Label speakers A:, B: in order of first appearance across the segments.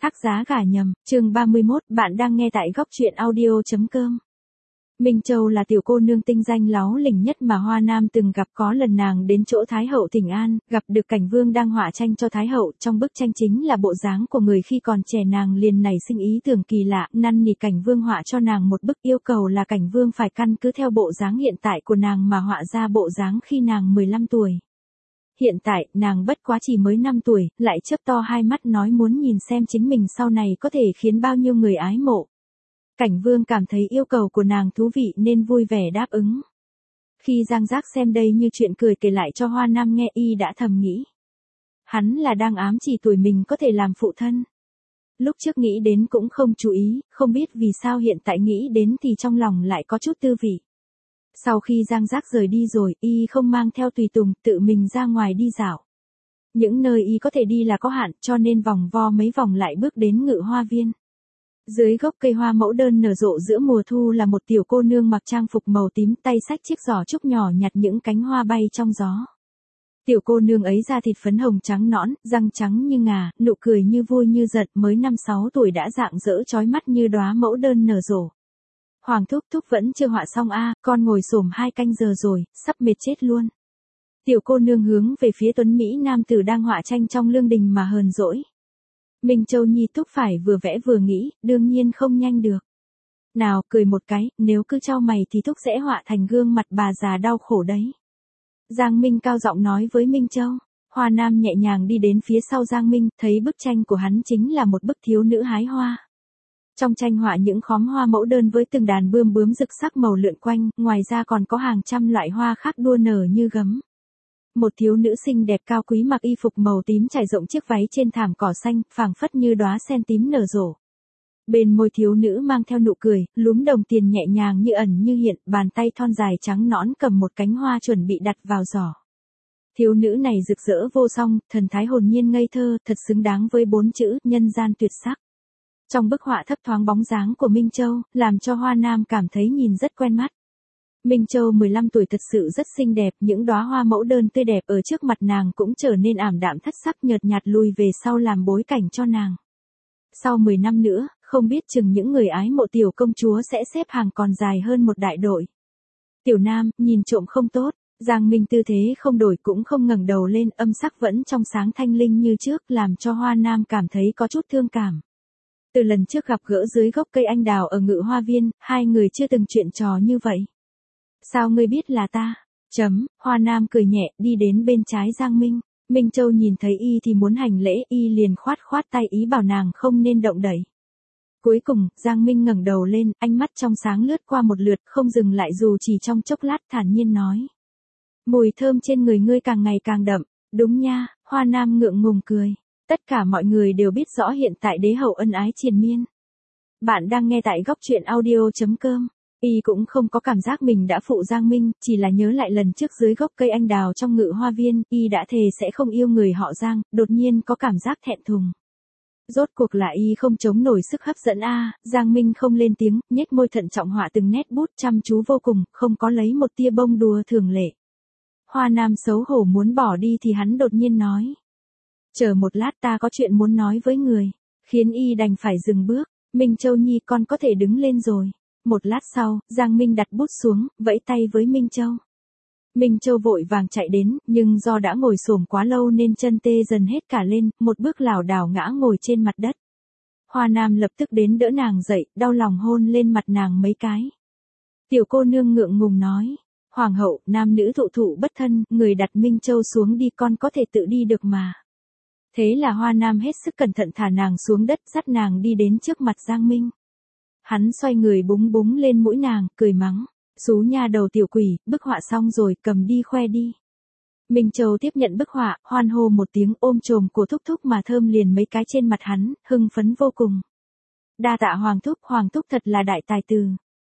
A: Thác giá gả nhầm, chương 31, bạn đang nghe tại góc truyện audio.com. Minh Châu là tiểu cô nương tinh danh láu lỉnh nhất mà Hoa Nam từng gặp, có lần nàng đến chỗ Thái hậu thỉnh an, gặp được Cảnh Vương đang họa tranh cho Thái hậu, trong bức tranh chính là bộ dáng của người khi còn trẻ, nàng liền nảy sinh ý tưởng kỳ lạ, năn nỉ Cảnh Vương họa cho nàng một bức, yêu cầu là Cảnh Vương phải căn cứ theo bộ dáng hiện tại của nàng mà họa ra bộ dáng khi nàng 15 tuổi. Hiện tại, nàng bất quá chỉ mới 5 tuổi, lại chớp to hai mắt nói muốn nhìn xem chính mình sau này có thể khiến bao nhiêu người ái mộ. Cảnh Vương cảm thấy yêu cầu của nàng thú vị nên vui vẻ đáp ứng. Khi Giang Giác xem đây như chuyện cười kể lại cho Hoa Nam nghe, y đã thầm nghĩ. Hắn là đang ám chỉ tuổi mình có thể làm phụ thân. Lúc trước nghĩ đến cũng không chú ý, không biết vì sao hiện tại nghĩ đến thì trong lòng lại có chút tư vị. Sau khi Giang Giác rời đi rồi, y không mang theo tùy tùng, tự mình ra ngoài đi dạo. Những nơi y có thể đi là có hạn, cho nên vòng vo mấy vòng lại bước đến Ngự Hoa Viên. Dưới gốc cây hoa mẫu đơn nở rộ giữa mùa thu là một tiểu cô nương mặc trang phục màu tím, tay xách chiếc giỏ trúc nhỏ nhặt những cánh hoa bay trong gió. Tiểu cô nương ấy da thịt phấn hồng trắng nõn, răng trắng như ngà, nụ cười như vui như giận, mới 5-6 tuổi đã rạng rỡ chói mắt như đóa mẫu đơn nở rộ. Hoàng thúc thúc vẫn chưa họa xong a, con ngồi xổm 2 canh giờ rồi, sắp mệt chết luôn. Tiểu cô nương hướng về phía tuấn Mỹ nam tử đang họa tranh trong lương đình mà hờn dỗi. Minh Châu Nhi thúc phải vừa vẽ vừa nghĩ, đương nhiên không nhanh được. Nào, cười một cái, nếu cứ chau mày thì thúc sẽ họa thành gương mặt bà già đau khổ đấy. Giang Minh cao giọng nói với Minh Châu. Hoa Nam nhẹ nhàng đi đến phía sau Giang Minh, thấy bức tranh của hắn chính là một bức thiếu nữ hái hoa. Trong tranh họa những khóm hoa mẫu đơn với từng đàn bươm bướm rực sắc màu lượn quanh, ngoài ra còn có hàng trăm loại hoa khác đua nở như gấm. Một thiếu nữ xinh đẹp cao quý mặc y phục màu tím trải rộng chiếc váy trên thảm cỏ xanh, phảng phất như đóa sen tím nở rộ. Bên môi thiếu nữ mang theo nụ cười, lúm đồng tiền nhẹ nhàng như ẩn như hiện, bàn tay thon dài trắng nõn cầm một cánh hoa chuẩn bị đặt vào giỏ. Thiếu nữ này rực rỡ vô song, thần thái hồn nhiên ngây thơ, thật xứng đáng với 4 chữ nhân gian tuyệt sắc. Trong bức họa thấp thoáng bóng dáng của Minh Châu, làm cho Hoa Nam cảm thấy nhìn rất quen mắt. Minh Châu 15 tuổi thật sự rất xinh đẹp, những đóa hoa mẫu đơn tươi đẹp ở trước mặt nàng cũng trở nên ảm đạm thất sắc, nhợt nhạt lùi về sau làm bối cảnh cho nàng. Sau 10 năm nữa, không biết chừng những người ái mộ tiểu công chúa sẽ xếp hàng còn dài hơn một đại đội. Tiểu Nam, nhìn trộm không tốt. Giang Minh tư thế không đổi cũng không ngẩng đầu lên, âm sắc vẫn trong sáng thanh linh như trước, làm cho Hoa Nam cảm thấy có chút thương cảm. Từ lần trước gặp gỡ dưới gốc cây anh đào ở Ngự Hoa Viên, hai người chưa từng chuyện trò như vậy. Sao ngươi biết là ta? Hoa Nam cười nhẹ, đi đến bên trái Giang Minh. Minh Châu nhìn thấy y thì muốn hành lễ, y liền khoát khoát tay ý bảo nàng không nên động đậy. Cuối cùng, Giang Minh ngẩng đầu lên, ánh mắt trong sáng lướt qua một lượt, không dừng lại dù chỉ trong chốc lát, thản nhiên nói. Mùi thơm trên người ngươi càng ngày càng đậm. Đúng nha, Hoa Nam ngượng ngùng cười. Tất cả mọi người đều biết rõ hiện tại đế hậu ân ái triền miên. Bạn đang nghe tại góc truyện audio.com. Y cũng không có cảm giác mình đã phụ Giang Minh, chỉ là nhớ lại lần trước dưới gốc cây anh đào trong Ngự Hoa Viên, y đã thề sẽ không yêu người họ Giang, đột nhiên có cảm giác thẹn thùng. Rốt cuộc là y không chống nổi sức hấp dẫn a. Giang Minh không lên tiếng, nhếch môi thận trọng họa từng nét bút chăm chú vô cùng, không có lấy một tia bông đùa thường lệ. Hoa Nam xấu hổ muốn bỏ đi thì hắn đột nhiên nói. Chờ một lát, ta có chuyện muốn nói với người. Khiến y đành phải dừng bước. Minh Châu Nhi, con có thể đứng lên rồi. Một lát sau, Giang Minh đặt bút xuống, vẫy tay với Minh Châu. Minh Châu vội vàng chạy đến, nhưng do đã ngồi xổm quá lâu nên chân tê dần hết cả lên, một bước lảo đảo ngã ngồi trên mặt đất. Hoa Nam lập tức đến đỡ nàng dậy, đau lòng hôn lên mặt nàng mấy cái. Tiểu cô nương ngượng ngùng nói. Hoàng hậu, nam nữ thụ thụ bất thân, người đặt Minh Châu xuống đi, con có thể tự đi được mà. Thế là Hoa Nam hết sức cẩn thận thả nàng xuống đất, dắt nàng đi đến trước mặt Giang Minh. Hắn xoay người búng búng lên mũi nàng, cười mắng. Xú nha đầu tiểu quỷ, bức họa xong rồi, cầm đi khoe đi. Minh Châu tiếp nhận bức họa, hoan hô một tiếng, ôm chồm của thúc thúc mà thơm liền mấy cái trên mặt hắn, hưng phấn vô cùng. Đa tạ Hoàng thúc thật là đại tài từ.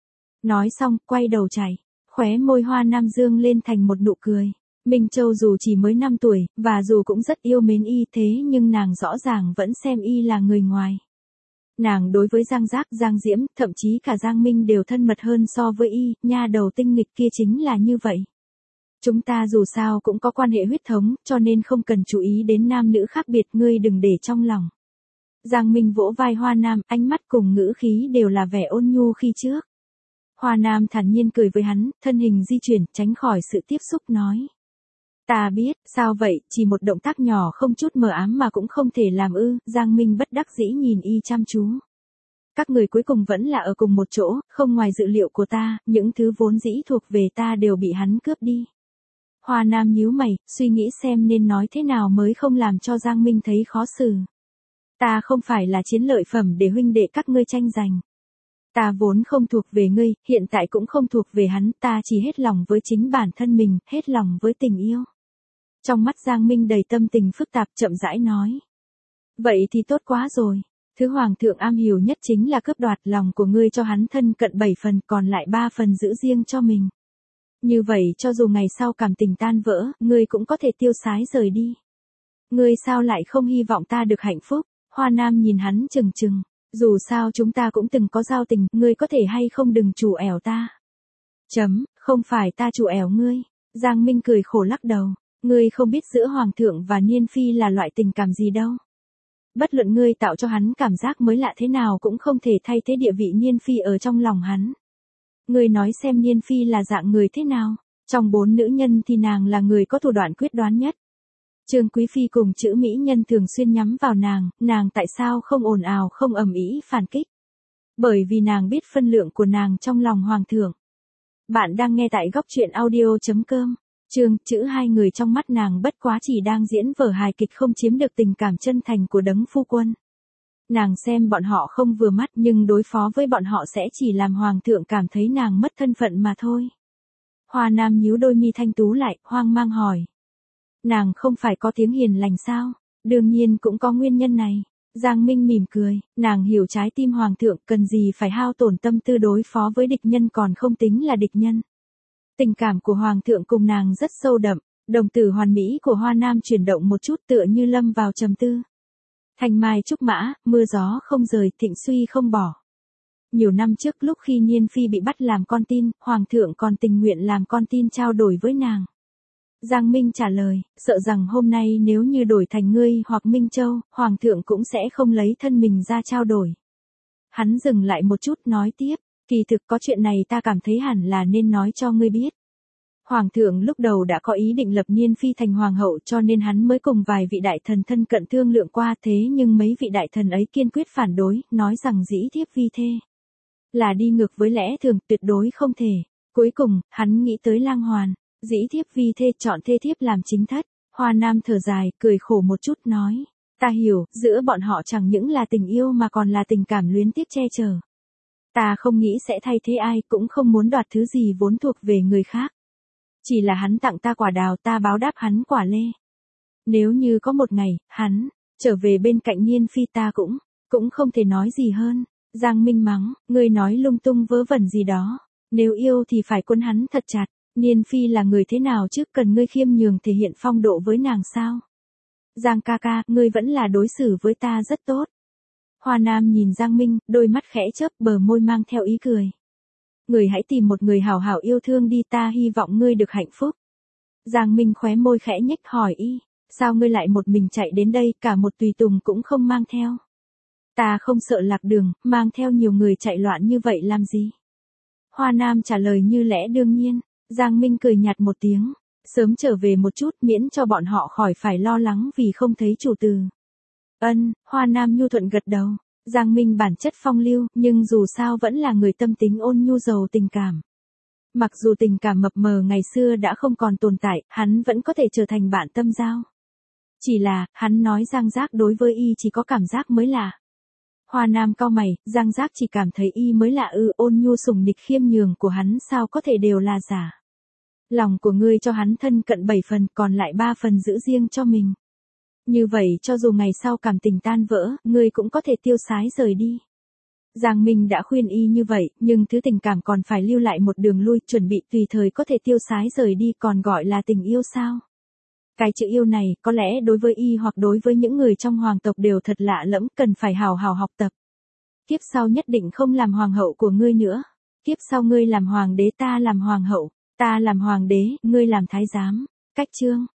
A: Nói xong, quay đầu chạy, khóe môi Hoa Nam dương lên thành một nụ cười. Minh Châu dù chỉ mới 5 tuổi, và dù cũng rất yêu mến y thế nhưng nàng rõ ràng vẫn xem y là người ngoài. Nàng đối với Giang Giác, Giang Diễm, thậm chí cả Giang Minh đều thân mật hơn so với y, nha đầu tinh nghịch kia chính là như vậy. Chúng ta dù sao cũng có quan hệ huyết thống, cho nên không cần chú ý đến nam nữ khác biệt, ngươi đừng để trong lòng. Giang Minh vỗ vai Hoa Nam, ánh mắt cùng ngữ khí đều là vẻ ôn nhu khi trước. Hoa Nam thản nhiên cười với hắn, thân hình di chuyển, tránh khỏi sự tiếp xúc nói. Ta biết, sao vậy, chỉ một động tác nhỏ không chút mờ ám mà cũng không thể làm ư, Giang Minh bất đắc dĩ nhìn y chăm chú. Các người cuối cùng vẫn là ở cùng một chỗ, không ngoài dự liệu của ta, những thứ vốn dĩ thuộc về ta đều bị hắn cướp đi. Hoa Nam nhíu mày, suy nghĩ xem nên nói thế nào mới không làm cho Giang Minh thấy khó xử. Ta không phải là chiến lợi phẩm để huynh đệ các ngươi tranh giành. Ta vốn không thuộc về ngươi, hiện tại cũng không thuộc về hắn, ta chỉ hết lòng với chính bản thân mình, hết lòng với tình yêu. Trong mắt Giang Minh đầy tâm tình phức tạp, chậm rãi nói. Vậy thì tốt quá rồi. Thứ hoàng thượng am hiểu nhất chính là cướp đoạt lòng của ngươi cho hắn thân cận 7 phần, còn lại 3 phần giữ riêng cho mình. Như vậy cho dù ngày sau cảm tình tan vỡ, ngươi cũng có thể tiêu sái rời đi. Ngươi sao lại không hy vọng ta được hạnh phúc? Hoa Nam nhìn hắn chừng chừng. Dù sao chúng ta cũng từng có giao tình, ngươi có thể hay không đừng chủ ẻo ta. Không phải ta chủ ẻo ngươi. Giang Minh cười khổ lắc đầu. Ngươi không biết giữa hoàng thượng và Niên Phi là loại tình cảm gì đâu. Bất luận ngươi tạo cho hắn cảm giác mới lạ thế nào cũng không thể thay thế địa vị Niên Phi ở trong lòng hắn. Ngươi nói xem Niên Phi là dạng người thế nào, trong 4 nữ nhân thì nàng là người có thủ đoạn quyết đoán nhất. Trương Quý Phi cùng chữ mỹ nhân thường xuyên nhắm vào nàng tại sao không ồn ào không ầm ĩ phản kích? Bởi vì nàng biết phân lượng của nàng trong lòng hoàng thượng. Bạn đang nghe tại góc truyện audio.com. Chữ hai người trong mắt nàng bất quá chỉ đang diễn vở hài kịch không chiếm được tình cảm chân thành của đấng phu quân. Nàng xem bọn họ không vừa mắt nhưng đối phó với bọn họ sẽ chỉ làm hoàng thượng cảm thấy nàng mất thân phận mà thôi. Hoa Nam nhíu đôi mi thanh tú lại, hoang mang hỏi. Nàng không phải có tiếng hiền lành sao? Đương nhiên cũng có nguyên nhân này. Giang Minh mỉm cười, nàng hiểu trái tim hoàng thượng, cần gì phải hao tổn tâm tư đối phó với địch nhân còn không tính là địch nhân. Tình cảm của hoàng thượng cùng nàng rất sâu đậm, đồng tử hoàn mỹ của Hoa Nam chuyển động một chút tựa như lâm vào trầm tư. Thanh mai trúc mã, mưa gió không rời, thịnh suy không bỏ. Nhiều năm trước lúc khi Niên Phi bị bắt làm con tin, hoàng thượng còn tình nguyện làm con tin trao đổi với nàng. Giang Minh trả lời, sợ rằng hôm nay nếu như đổi thành ngươi hoặc Minh Châu, hoàng thượng cũng sẽ không lấy thân mình ra trao đổi. Hắn dừng lại một chút nói tiếp, kỳ thực có chuyện này ta cảm thấy hẳn là nên nói cho ngươi biết. Hoàng thượng lúc đầu đã có ý định lập Niên Phi thành hoàng hậu cho nên hắn mới cùng vài vị đại thần thân cận thương lượng qua, thế nhưng mấy vị đại thần ấy kiên quyết phản đối, nói rằng dĩ thiếp vi thê là đi ngược với lẽ thường, tuyệt đối không thể. Cuối cùng, hắn nghĩ tới Lang Hoàn, dĩ thiếp vi thê chọn thê thiếp làm chính thất. Hoa Nam thở dài, cười khổ một chút nói, ta hiểu, giữa bọn họ chẳng những là tình yêu mà còn là tình cảm luyến tiếc che chở. Ta không nghĩ sẽ thay thế ai, cũng không muốn đoạt thứ gì vốn thuộc về người khác. Chỉ là hắn tặng ta quả đào, ta báo đáp hắn quả lê. Nếu như có một ngày, hắn trở về bên cạnh Niên Phi ta cũng không thể nói gì hơn. Giang Minh mắng, ngươi nói lung tung vớ vẩn gì đó. Nếu yêu thì phải quấn hắn thật chặt. Niên Phi là người thế nào chứ, cần ngươi khiêm nhường thể hiện phong độ với nàng sao? Giang ca ca, ngươi vẫn là đối xử với ta rất tốt. Hoa Nam nhìn Giang Minh, đôi mắt khẽ chớp, bờ môi mang theo ý cười. Người hãy tìm một người hảo hảo yêu thương đi, ta hy vọng ngươi được hạnh phúc. Giang Minh khóe môi khẽ nhếch hỏi y, sao ngươi lại một mình chạy đến đây, cả một tùy tùng cũng không mang theo? Ta không sợ lạc đường, mang theo nhiều người chạy loạn như vậy làm gì? Hoa Nam trả lời như lẽ đương nhiên. Giang Minh cười nhạt một tiếng, sớm trở về một chút miễn cho bọn họ khỏi phải lo lắng vì không thấy chủ từ. Hoa Nam nhu thuận gật đầu. Giang Minh bản chất phong lưu, nhưng dù sao vẫn là người tâm tính ôn nhu giàu tình cảm. Mặc dù tình cảm mập mờ ngày xưa đã không còn tồn tại, hắn vẫn có thể trở thành bạn tâm giao. Chỉ là, hắn nói Giang Giác đối với y chỉ có cảm giác mới lạ. Hoa Nam cau mày, Giang Giác chỉ cảm thấy y mới lạ ư, ôn nhu sủng nịch khiêm nhường của hắn sao có thể đều là giả. Lòng của ngươi cho hắn thân cận 7 phần, còn lại 3 phần giữ riêng cho mình. Như vậy cho dù ngày sau cảm tình tan vỡ, ngươi cũng có thể tiêu sái rời đi. Giang Minh đã khuyên y như vậy, nhưng thứ tình cảm còn phải lưu lại một đường lui, chuẩn bị tùy thời có thể tiêu sái rời đi, còn gọi là tình yêu sao? Cái chữ yêu này, có lẽ đối với y hoặc đối với những người trong hoàng tộc đều thật lạ lẫm, cần phải hào hào học tập. Kiếp sau nhất định không làm hoàng hậu của ngươi nữa. Kiếp sau ngươi làm hoàng đế, ta làm hoàng hậu. Ta làm hoàng đế, ngươi làm thái giám. Cách chương.